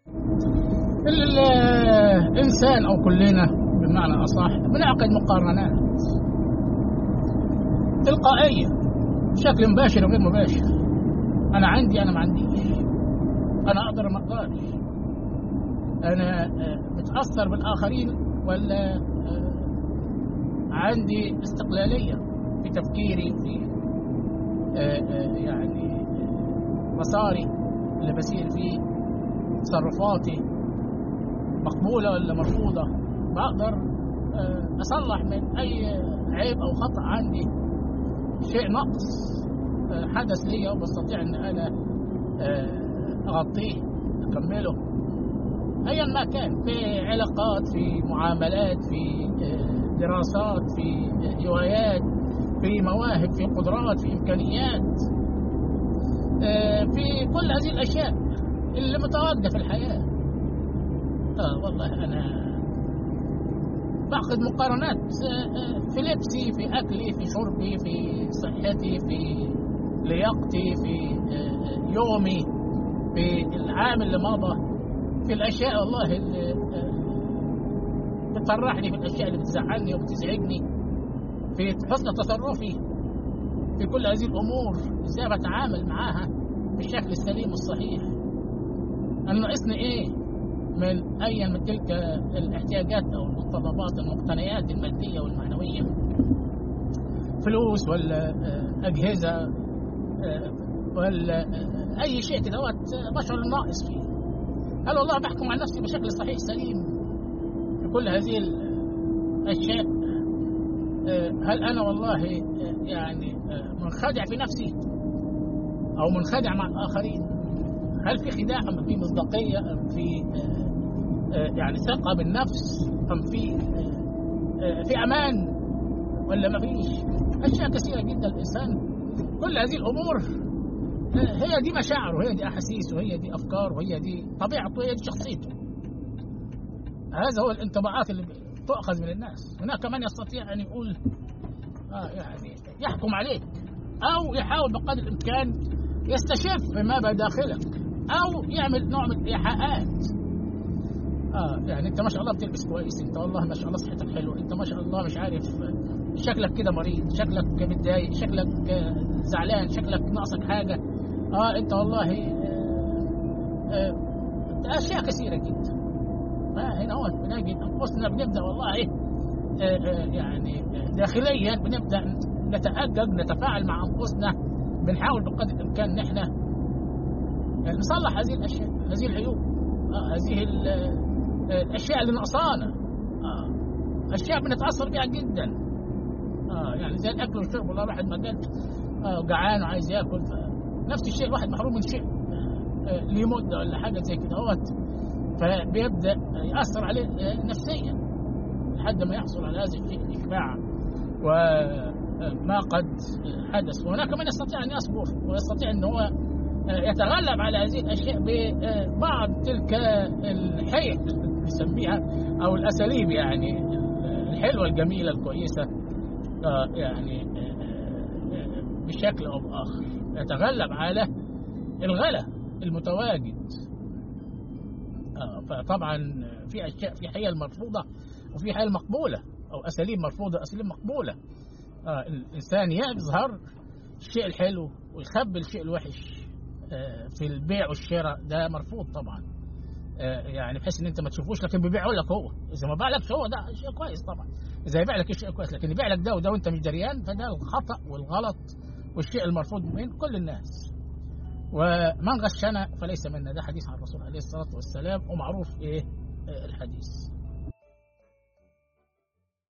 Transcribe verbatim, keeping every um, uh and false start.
الإنسان أو كلنا بمعنى أصح بنعقد مقارنات تلقائية بشكل مباشر وغير مباشر. أنا عندي، أنا ما عنديش، أنا أقدر ما أقدرش، أنا متأثر بالآخرين ولا عندي استقلالية في تفكيري، في يعني مساري اللي بسير فيه، تصرفاتي مقبولة ولا مرفوضة، بقدر أصلح من أي عيب أو خطأ عندي، شيء نقص حدث لي وبستطيع أن أنا أغطيه أكمله أيا ما كان، في علاقات، في معاملات، في دراسات، في هوايات، في مواهب، في قدرات، في إمكانيات، في كل هذه الأشياء اللي متواجدة في الحياة. آه والله أنا باخذ مقارنات في لبسي، في أكلي، في شربي، في صحتي، في لياقتي، في يومي، في العام اللي مضى، في الأشياء والله اللي بتفرحني، في الأشياء اللي بتزعلني وبتزعجني، في حسن تصرفي في كل هذه الأمور، إزاي بتعامل معاها بالشكل السليم الصحيح. أنا ناقصني إيه من أي من تلك الاحتياجات أو المتطلبات، المقتنيات المادية والمعنوية، فلوس ولا أجهزة ولا أي شيء كده بشعر الناقص فيه. هل والله بحكم عن نفسي بشكل صحيح سليم في كل هذه الأشياء؟ هل أنا والله يعني منخدع في نفسي أو منخدع مع الآخرين؟ هل في خداع أم في مصداقية أم في يعني ثقة بالنفس أم في في أمان ولا ما فيش؟ أشياء كثيرة جدا. الإنسان كل هذه الأمور هي دي مشاعر، وهي دي أحاسيس، وهي دي أفكار، وهي دي طبيعته، وهي دي شخصيته. هذا هو الانطباعات اللي تؤخذ من الناس. هناك من يستطيع أن يقول آه يعني يحكم عليك، أو يحاول بقدر الإمكان يستشف ما بداخلك، أو يعمل نوع من الإيحاءات. آه يعني أنت ما شاء الله بتلبس كويس، أنت والله ما شاء الله صحتك حلوة، أنت ما شاء الله مش عارف شكلك كده مريض، شكلك متضايق، شكلك زعلان، شكلك ناقصك حاجة. آه أنت والله آه آه أشياء كثيرة جدا. فهنا هو بنجد أنفسنا بنبدأ والله إيه آه آه يعني داخليا بنبدأ نتأجج، نتفاعل مع أنفسنا، بنحاول بقدر الإمكان نحن نصلح هذه الأشياء، هذه العيوب، آه هذه الأشياء اللي نقصانا، آه أشياء بنتأثر بها جدا. آه يعني زي الأكل والشرب، والله واحد ما قالت آه جعان وعايز يأكل، نفس الشيء الواحد محروم من شيء آه ليه مدة ولا حاجة زي كده اهوت، فبيبدأ يأثر عليه نفسيا لحد ما يحصل على هذا الشيء الإشباع وما قد حدث. وهناك من يستطيع أن يصبر ويستطيع أن هو يتغلب على هذه الأشياء ببعض تلك الحيل نسميها أو الأساليب يعني الحلوة الجميلة الكويسة، يعني بشكل أو بآخر يتغلب على الغلا المتواجد. فطبعا في أشياء، في حيل مرفوضة وفي حيل مقبولة، أو أساليب مرفوضة أساليب مقبولة. الإنسان يظهر الشيء الحلو ويخبي الشيء الوحش في البيع والشراء، ده مرفوض طبعا، يعني بحيث ان انت ما تشوفوش لكن بيبيعوا لك هو. اذا ما باعلكش هو ده شيء كويس طبعا، اذا يبيع لك شيء كويس، لكن يبيع لك ده وده وانت مش دريان، فده الخطأ والغلط والشيء المرفوض من كل الناس. ومن غشنا فليس منا، ده حديث عن الرسول عليه الصلاة والسلام، ومعروف ايه الحديث.